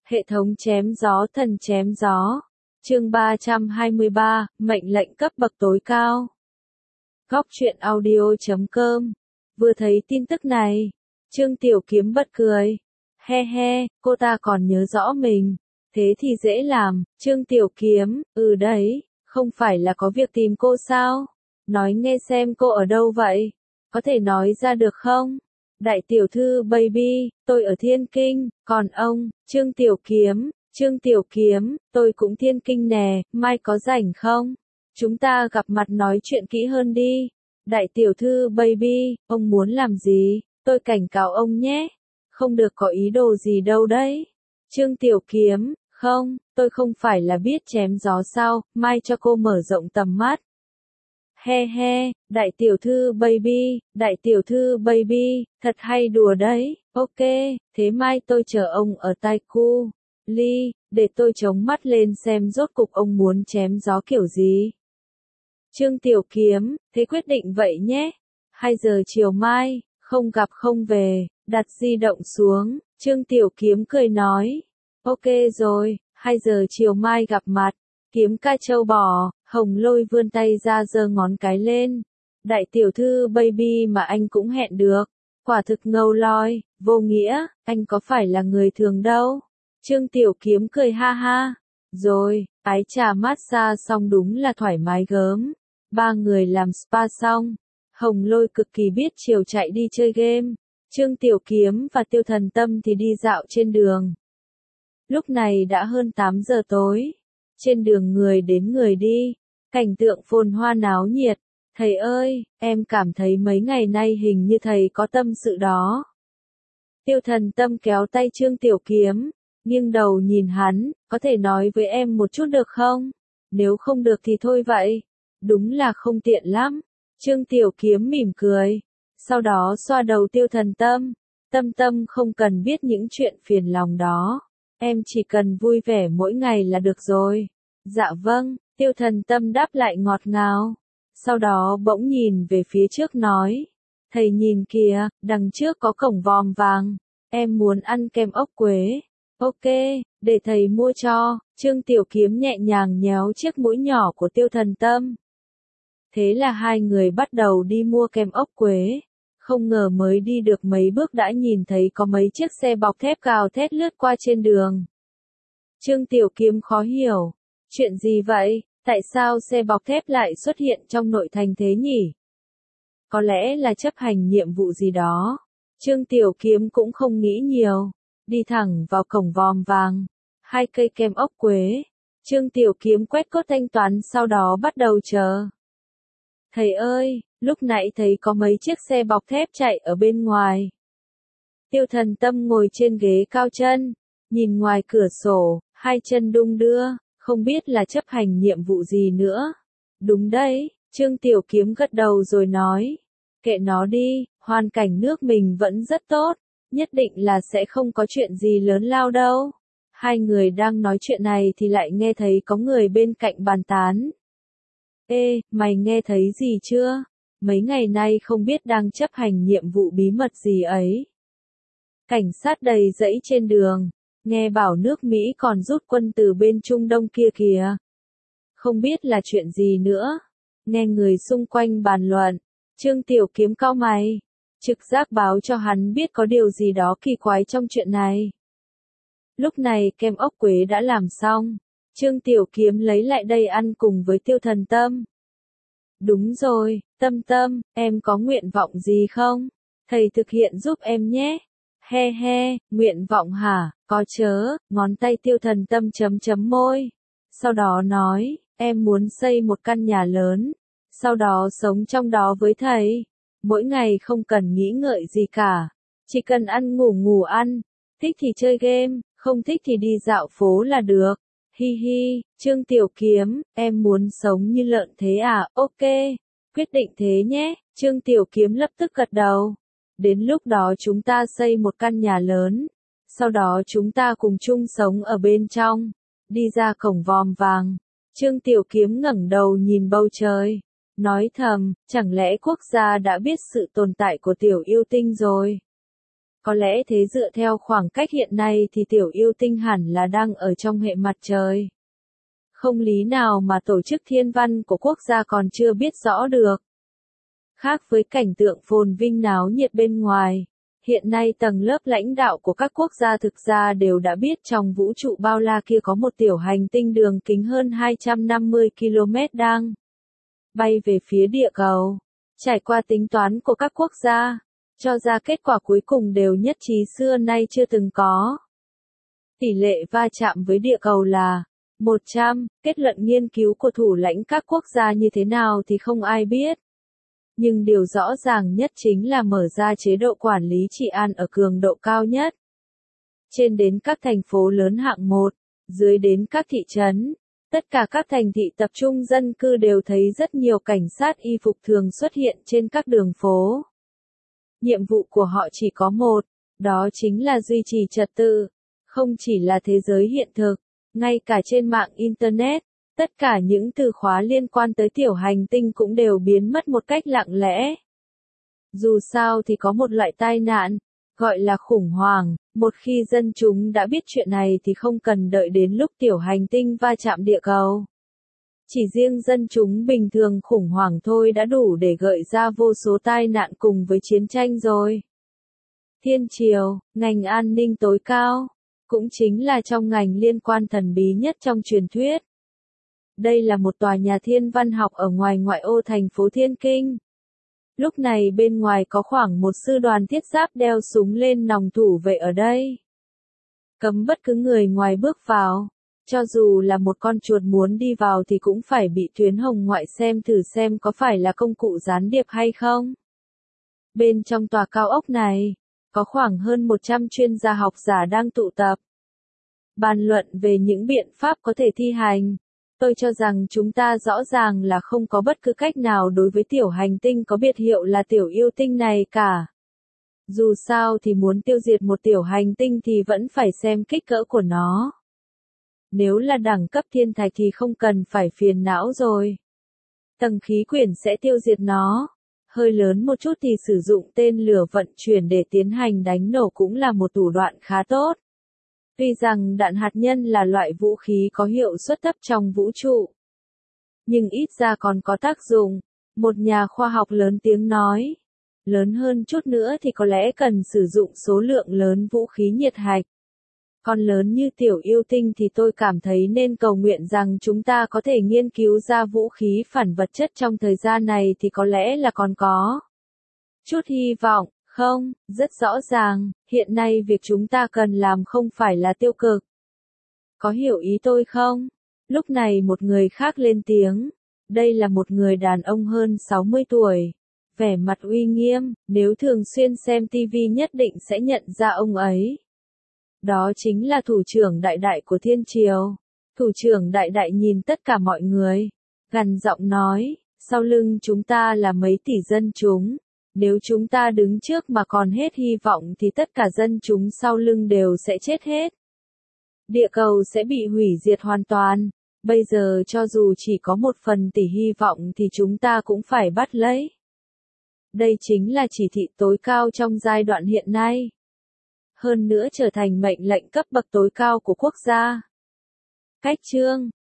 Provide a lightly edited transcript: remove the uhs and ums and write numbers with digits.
Hệ thống chém gió thần chém gió. Chương 323, mệnh lệnh cấp bậc tối cao. Góc truyện audio.com. Vừa thấy tin tức này, Trương Tiểu Kiếm bật cười. He he, cô ta còn nhớ rõ mình. Thế thì dễ làm, Trương Tiểu Kiếm, đấy, không phải là có việc tìm cô sao? Nói nghe xem cô ở đâu vậy? Có thể nói ra được không? Đại tiểu thư baby, tôi ở Thiên Kinh, còn ông, Trương Tiểu Kiếm, tôi cũng Thiên Kinh nè, mai có rảnh không? Chúng ta gặp mặt nói chuyện kỹ hơn đi. Đại tiểu thư baby, ông muốn làm gì? Tôi cảnh cáo ông nhé. Không được có ý đồ gì đâu đấy. Trương Tiểu Kiếm, không, tôi không phải là biết chém gió sao, mai cho cô mở rộng tầm mắt. He he, đại tiểu thư baby, thật hay đùa đấy, ok, thế mai tôi chờ ông ở Taiku, Ly, để tôi chống mắt lên xem rốt cục ông muốn chém gió kiểu gì. Trương Tiểu Kiếm, thế quyết định vậy nhé, 2 giờ chiều mai, không gặp không về, đặt di động xuống, Trương Tiểu Kiếm cười nói, ok rồi, 2 giờ chiều mai gặp mặt, Kiếm ca châu bò. Hồng Lôi vươn tay ra giơ ngón cái lên. Đại tiểu thư baby mà anh cũng hẹn được. Quả thực ngầu loi, vô nghĩa, anh có phải là người thường đâu. Trương Tiểu Kiếm cười ha ha. Rồi, ái trà massage xong đúng là thoải mái gớm. 3 người làm spa xong. Hồng Lôi cực kỳ biết chiều chạy đi chơi game. Trương Tiểu Kiếm và Tiêu Thần Tâm thì đi dạo trên đường. Lúc này đã hơn 8 giờ tối. Trên đường người đến người đi, cảnh tượng phồn hoa náo nhiệt. Thầy ơi, em cảm thấy mấy ngày nay hình như thầy có tâm sự đó. Tiêu Thần Tâm kéo tay Trương Tiểu Kiếm, nghiêng đầu nhìn hắn, có thể nói với em một chút được không? Nếu không được thì thôi vậy. Đúng là không tiện lắm. Trương Tiểu Kiếm mỉm cười, sau đó xoa đầu Tiêu Thần Tâm. Tâm không cần biết những chuyện phiền lòng đó. Em chỉ cần vui vẻ mỗi ngày là được rồi. Dạ vâng, Tiêu Thần Tâm đáp lại ngọt ngào. Sau đó bỗng nhìn về phía trước nói. Thầy nhìn kìa, đằng trước có cổng vòm vàng. Em muốn ăn kem ốc quế. Ok, để thầy mua cho. Trương Tiểu Kiếm nhẹ nhàng nhéo chiếc mũi nhỏ của Tiêu Thần Tâm. Thế là hai người bắt đầu đi mua kem ốc quế. Không ngờ mới đi được mấy bước đã nhìn thấy có mấy chiếc xe bọc thép gào thét lướt qua trên đường. Trương Tiểu Kiếm khó hiểu. Chuyện gì vậy? Tại sao xe bọc thép lại xuất hiện trong nội thành thế nhỉ? Có lẽ là chấp hành nhiệm vụ gì đó. Trương Tiểu Kiếm cũng không nghĩ nhiều. Đi thẳng vào cổng vòm vàng. 2 cây kem ốc quế. Trương Tiểu Kiếm quét cốt thanh toán sau đó bắt đầu chờ. Thầy ơi, lúc nãy thấy có mấy chiếc xe bọc thép chạy ở bên ngoài. Tiêu Thần Tâm ngồi trên ghế cao chân, nhìn ngoài cửa sổ, 2 chân đung đưa, không biết là chấp hành nhiệm vụ gì nữa. Đúng đấy, Trương Tiểu Kiếm gật đầu rồi nói. Kệ nó đi, hoàn cảnh nước mình vẫn rất tốt, nhất định là sẽ không có chuyện gì lớn lao đâu. Hai người đang nói chuyện này thì lại nghe thấy có người bên cạnh bàn tán. Ê, mày nghe thấy gì chưa? Mấy ngày nay không biết đang chấp hành nhiệm vụ bí mật gì ấy. Cảnh sát đầy rẫy trên đường, nghe bảo nước Mỹ còn rút quân từ bên Trung Đông kia kìa. Không biết là chuyện gì nữa. Nghe người xung quanh bàn luận, Trương Tiểu Kiếm cau mày. Trực giác báo cho hắn biết có điều gì đó kỳ quái trong chuyện này. Lúc này kem ốc quế đã làm xong. Trương Tiểu Kiếm lấy lại đây ăn cùng với Tiêu Thần Tâm. Đúng rồi, Tâm, em có nguyện vọng gì không? Thầy thực hiện giúp em nhé. He he, nguyện vọng hả? Có chớ, ngón tay Tiêu Thần Tâm chấm môi. Sau đó nói, em muốn xây một căn nhà lớn. Sau đó sống trong đó với thầy. Mỗi ngày không cần nghĩ ngợi gì cả. Chỉ cần ăn ngủ ăn. Thích thì chơi game, không thích thì đi dạo phố là được. Hi hi, Trương Tiểu Kiếm, em muốn sống như lợn thế à? Ok, quyết định thế nhé. Trương Tiểu Kiếm lập tức gật đầu. Đến lúc đó chúng ta xây một căn nhà lớn. Sau đó chúng ta cùng chung sống ở bên trong. Đi ra cổng vòm vàng. Trương Tiểu Kiếm ngẩng đầu nhìn bầu trời. Nói thầm, chẳng lẽ quốc gia đã biết sự tồn tại của Tiểu Yêu Tinh rồi? Có lẽ thế dựa theo khoảng cách hiện nay thì tiểu yêu tinh hẳn là đang ở trong hệ mặt trời. Không lý nào mà tổ chức thiên văn của quốc gia còn chưa biết rõ được. Khác với cảnh tượng phồn vinh náo nhiệt bên ngoài, hiện nay tầng lớp lãnh đạo của các quốc gia thực ra đều đã biết trong vũ trụ bao la kia có một tiểu hành tinh đường kính hơn 250 km đang bay về phía địa cầu. Trải qua tính toán của các quốc gia, cho ra kết quả cuối cùng đều nhất trí xưa nay chưa từng có. Tỷ lệ va chạm với địa cầu là 100, kết luận nghiên cứu của thủ lãnh các quốc gia như thế nào thì không ai biết. Nhưng điều rõ ràng nhất chính là mở ra chế độ quản lý trị an ở cường độ cao nhất. Trên đến các thành phố lớn hạng 1, dưới đến các thị trấn, tất cả các thành thị tập trung dân cư đều thấy rất nhiều cảnh sát y phục thường xuất hiện trên các đường phố. Nhiệm vụ của họ chỉ có một, đó chính là duy trì trật tự. Không chỉ là thế giới hiện thực, ngay cả trên mạng Internet, tất cả những từ khóa liên quan tới tiểu hành tinh cũng đều biến mất một cách lặng lẽ. Dù sao thì có một loại tai nạn, gọi là khủng hoảng, một khi dân chúng đã biết chuyện này thì không cần đợi đến lúc tiểu hành tinh va chạm địa cầu. Chỉ riêng dân chúng bình thường khủng hoảng thôi đã đủ để gợi ra vô số tai nạn cùng với chiến tranh rồi. Thiên triều, ngành an ninh tối cao, cũng chính là trong ngành liên quan thần bí nhất trong truyền thuyết. Đây là một tòa nhà thiên văn học ở ngoài ngoại ô thành phố Thiên Kinh. Lúc này bên ngoài có khoảng một sư đoàn thiết giáp đeo súng lên nòng thủ vệ ở đây. Cấm bất cứ người ngoài bước vào. Cho dù là một con chuột muốn đi vào thì cũng phải bị tuyến hồng ngoại xem thử xem có phải là công cụ gián điệp hay không. Bên trong tòa cao ốc này, có khoảng hơn 100 chuyên gia học giả đang tụ tập. Bàn luận về những biện pháp có thể thi hành. Tôi cho rằng chúng ta rõ ràng là không có bất cứ cách nào đối với tiểu hành tinh có biệt hiệu là tiểu yêu tinh này cả. Dù sao thì muốn tiêu diệt một tiểu hành tinh thì vẫn phải xem kích cỡ của nó. Nếu là đẳng cấp thiên thạch thì không cần phải phiền não rồi. Tầng khí quyển sẽ tiêu diệt nó. Hơi lớn một chút thì sử dụng tên lửa vận chuyển để tiến hành đánh nổ cũng là một thủ đoạn khá tốt. Tuy rằng đạn hạt nhân là loại vũ khí có hiệu suất thấp trong vũ trụ, nhưng ít ra còn có tác dụng. Một nhà khoa học lớn tiếng nói. Lớn hơn chút nữa thì có lẽ cần sử dụng số lượng lớn vũ khí nhiệt hạch. Còn lớn như tiểu yêu tinh thì tôi cảm thấy nên cầu nguyện rằng chúng ta có thể nghiên cứu ra vũ khí phản vật chất trong thời gian này thì có lẽ là còn có chút hy vọng. Không, rất rõ ràng, hiện nay việc chúng ta cần làm không phải là tiêu cực. Có hiểu ý tôi không? Lúc này một người khác lên tiếng. Đây là một người đàn ông hơn 60 tuổi. Vẻ mặt uy nghiêm, nếu thường xuyên xem TV nhất định sẽ nhận ra ông ấy. Đó chính là thủ trưởng đại đại của Thiên Triều. Thủ trưởng đại đại nhìn tất cả mọi người, gằn giọng nói, sau lưng chúng ta là mấy tỷ dân chúng. Nếu chúng ta đứng trước mà còn hết hy vọng thì tất cả dân chúng sau lưng đều sẽ chết hết. Địa cầu sẽ bị hủy diệt hoàn toàn. Bây giờ cho dù chỉ có 1% hy vọng thì chúng ta cũng phải bắt lấy. Đây chính là chỉ thị tối cao trong giai đoạn hiện nay. Hơn nữa trở thành mệnh lệnh cấp bậc tối cao của quốc gia. Cách chương